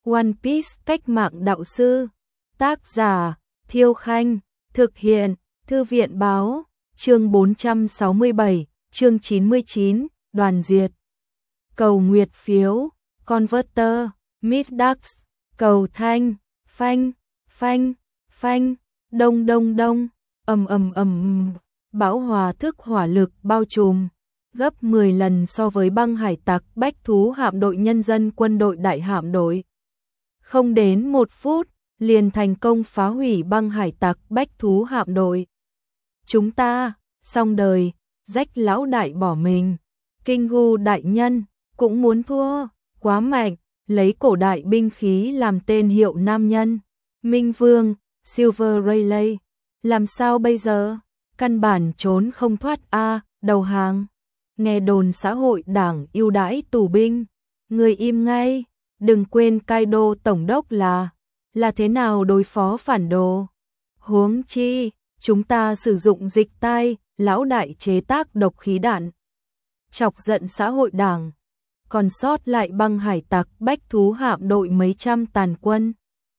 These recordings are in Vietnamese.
One Piece cách mạng đạo sư. Tác giả Thiêu Khanh. Thực hiện Thư viện báo. Chương 467, chương 99, đoàn diệt. Cầu nguyệt phiếu, Converter, Middax, cầu thanh, phanh, phanh, phanh, đông đông đông, ầm, bão hòa thức hỏa lực bao trùm, gấp 10 lần so với băng hải tặc bách thú hạm đội nhân dân quân đội đại hạm đội. Không đến 1 phút, liền thành công phá hủy băng hải tặc bách thú hạm đội. Chúng ta, xong đời, Rách lão đại bỏ mình. Kingu đại nhân, cũng muốn thua, quá mạnh, lấy cổ đại binh khí làm tên hiệu nam nhân. Minh Vương, Silver Rayleigh, làm sao bây giờ? Căn bản trốn không thoát đầu hàng. Nghe đồn xã hội đảng ưu đãi tù binh, người im ngay, đừng quên Kaido tổng đốc là thế nào đối phó phản đồ. Huống chi, chúng ta sử dụng dịch tai, lão đại chế tác độc khí đạn. Chọc giận xã hội đảng, còn sót lại băng hải tặc bách thú hạm đội mấy trăm tàn quân.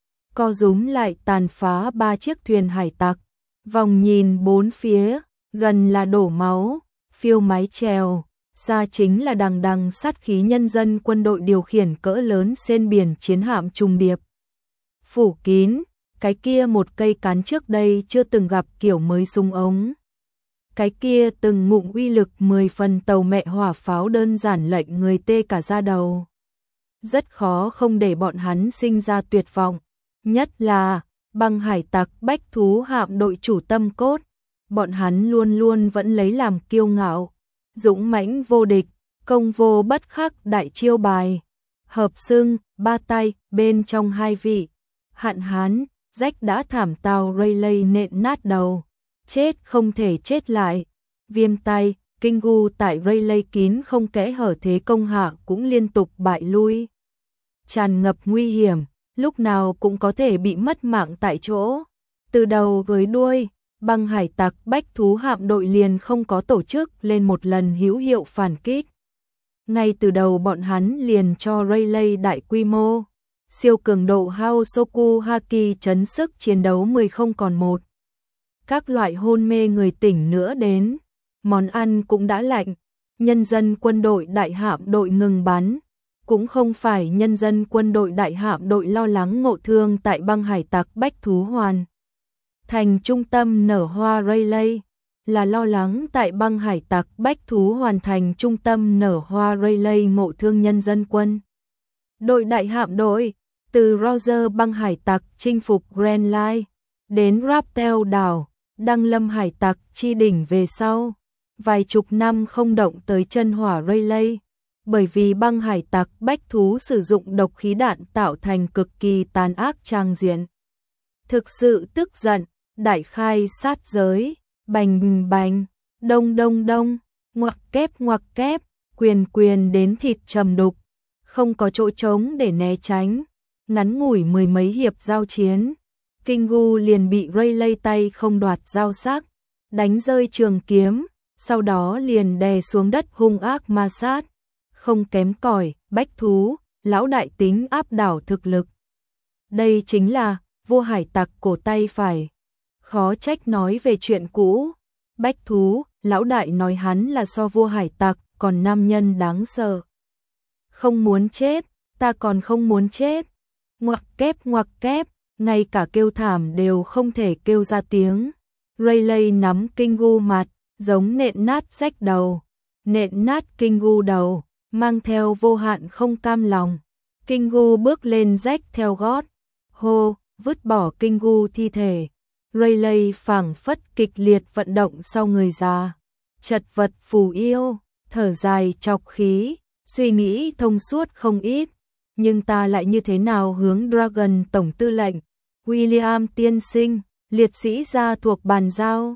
Co rúm lại tàn phá 3 chiếc thuyền hải tặc, vòng nhìn 4 phía, gần là đổ máu, phiêu mái chèo, xa chính là đằng đằng sát khí nhân dân quân đội điều khiển cỡ lớn trên biển chiến hạm trùng điệp. Phủ kín, cái kia một cây cán trước đây chưa từng gặp kiểu mới súng ống. Cái kia từng ngụm uy lực 10 phần tàu mẹ hỏa pháo đơn giản lệnh người tê cả da đầu. Rất khó không để bọn hắn sinh ra tuyệt vọng. Nhất là, băng hải tặc bách thú hạm đội chủ tâm cốt. Bọn hắn luôn luôn vẫn lấy làm kiêu ngạo. Dũng mãnh vô địch, công vô bất khắc đại chiêu bài. Hợp xưng, 3 tay, bên trong 2 vị. Hạn hán, Rách đã thảm tao Rayleigh nện nát đầu. Chết không thể chết lại. Viêm tay, Kingu tại Rayleigh kín không kẽ hở thế công hạ cũng liên tục bại lui. Tràn ngập nguy hiểm, lúc nào cũng có thể bị mất mạng tại chỗ. Từ đầu với đuôi, băng hải tặc bách thú hạm đội liền không có tổ chức lên một lần hữu hiệu phản kích. Ngay từ đầu bọn hắn liền cho Rayleigh đại quy mô, siêu cường độ Haosoku Haki chấn sức chiến đấu 10 không còn 1. Các loại hôn mê người tỉnh nữa đến, món ăn cũng đã lạnh, nhân dân quân đội đại hạm đội ngừng bắn, cũng không phải nhân dân quân đội đại hạm đội lo lắng ngộ thương tại băng hải tặc bách thú hoàn. Thành trung tâm nở hoa Rayleigh, là lo lắng tại băng hải tặc bách thú hoàn thành trung tâm nở hoa Rayleigh ngộ thương nhân dân quân. Đội đại hạm đội, từ Roger băng hải tặc chinh phục Grand Line, đến Raptel đảo, đăng lâm hải tặc chi đỉnh về sau. Vài chục năm không động tới chân hỏa Rayleigh, bởi vì băng hải tặc bách thú sử dụng độc khí đạn tạo thành cực kỳ tàn ác trang diện. Thực sự tức giận, đại khai sát giới, bành bành, đông đông đông, ngoặc kép, quyền đến thịt trầm đục, không có chỗ trống để né tránh. Ngắn ngủi 10 mấy hiệp giao chiến, Kingu liền bị Rayleigh tay không đoạt dao sắc, đánh rơi trường kiếm, sau đó liền đè xuống đất hung ác ma sát. Không kém cỏi, bách thú, lão đại tính áp đảo thực lực. Đây chính là vua hải tặc cổ tay phải. Khó trách nói về chuyện cũ. Bách thú, lão đại nói hắn là so vua hải tặc, còn nam nhân đáng sợ. Không muốn chết, ta còn không muốn chết. Ngoặc kép, ngay cả kêu thảm đều không thể kêu ra tiếng. Rayleigh nắm Kingu mặt, giống nện nát rách đầu. Nện nát Kingu đầu, mang theo vô hạn không cam lòng. Kingu bước lên rách theo gót. Hô, vứt bỏ Kingu thi thể. Rayleigh phảng phất kịch liệt vận động sau người già. Chật vật phù yêu, thở dài chọc khí, suy nghĩ thông suốt không ít. Nhưng ta lại như thế nào hướng Dragon tổng tư lệnh, William tiên sinh, liệt sĩ gia thuộc bàn giao.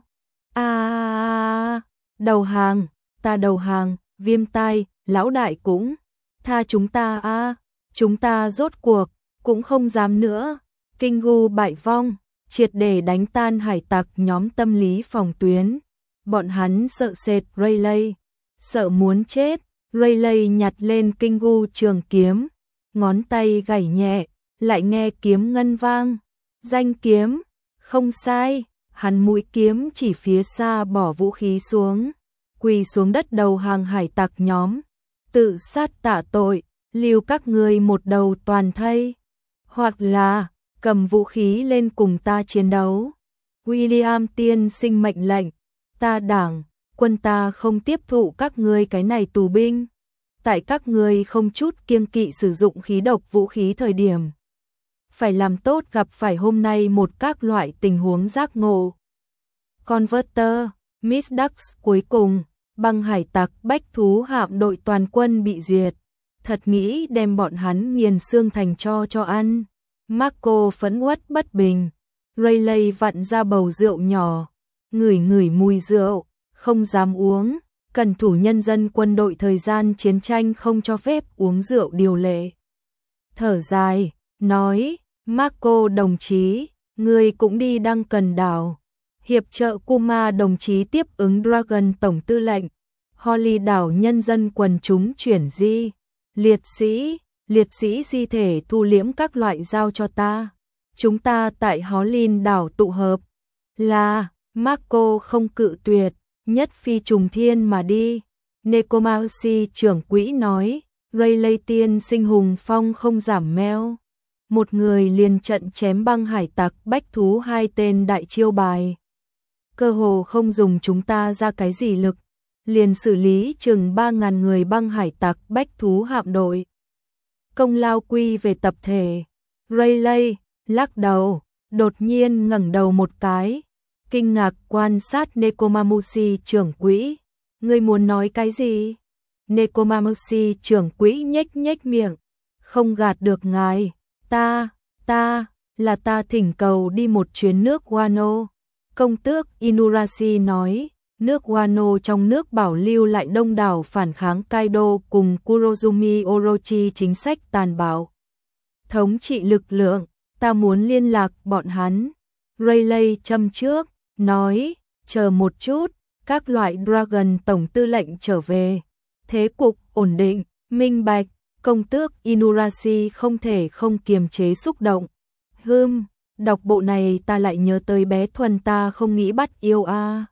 Đầu hàng, ta đầu hàng, viêm tai, lão đại cũng, tha chúng ta chúng ta rốt cuộc, cũng không dám nữa. Kingu bại vong, triệt để đánh tan hải tặc nhóm tâm lý phòng tuyến. Bọn hắn sợ sệt Rayleigh, sợ muốn chết. Rayleigh nhặt lên Kingu trường kiếm, ngón tay gảy nhẹ, lại nghe kiếm ngân vang. Danh kiếm, không sai, hắn mũi kiếm chỉ phía xa bỏ vũ khí xuống, quỳ xuống đất đầu hàng hải tặc nhóm. Tự sát tạ tội, lưu các ngươi một đầu toàn thây, hoặc là cầm vũ khí lên cùng ta chiến đấu. William tiên sinh mệnh lệnh, ta đảng, quân ta không tiếp thụ các ngươi cái này tù binh. Tại các ngươi không chút kiêng kỵ sử dụng khí độc vũ khí thời điểm. Phải làm tốt gặp phải hôm nay một các loại tình huống giác ngộ. Converter, Miss Ducks cuối cùng, băng hải tặc bách thú hạm đội toàn quân bị diệt. Thật nghĩ đem bọn hắn nghiền xương thành cho ăn. Marco phẫn uất bất bình. Rayleigh vặn ra bầu rượu nhỏ, ngửi ngửi mùi rượu, không dám uống. Cần thủ nhân dân quân đội thời gian chiến tranh không cho phép uống rượu điều lệ. Thở dài, nói, Marco đồng chí, ngươi cũng đi Đăng Cần đảo. Hiệp trợ Kuma đồng chí tiếp ứng Dragon tổng tư lệnh. Holly đảo nhân dân quần chúng chuyển di. Liệt sĩ di thể thu liễm các loại giao cho ta. Chúng ta tại Holland đảo tụ hợp. Là, Marco không cự tuyệt, nhất phi trùng thiên mà đi. Nekomamushi trưởng quỹ nói, Rayleigh tiên sinh hùng phong không giảm meo. Một người liền trận chém băng hải tặc bách thú 2 tên đại chiêu bài. Cơ hồ không dùng chúng ta ra cái gì lực, liền xử lý chừng 3.000 người băng hải tặc bách thú hạm đội. Công lao quy về tập thể. Rayleigh lắc đầu, đột nhiên ngẩng đầu một cái, kinh ngạc quan sát Nekomamushi trưởng quỹ. Ngươi muốn nói cái gì? Nekomamushi trưởng quỹ nhếch nhếch miệng, không gạt được ngài, ta thỉnh cầu đi một chuyến nước Wano. Công tước Inurashi nói, nước Wano trong nước bảo lưu lại đông đảo phản kháng Kaido cùng Kurozumi Orochi chính sách tàn bạo. Thống trị lực lượng, ta muốn liên lạc bọn hắn. Rayleigh châm trước, nói, chờ một chút, các loại Dragon tổng tư lệnh trở về. Thế cục ổn định, minh bạch, công tước Inurashi không thể không kiềm chế xúc động. Đọc bộ này ta lại nhớ tới bé Thuần ta không nghĩ bắt yêu a.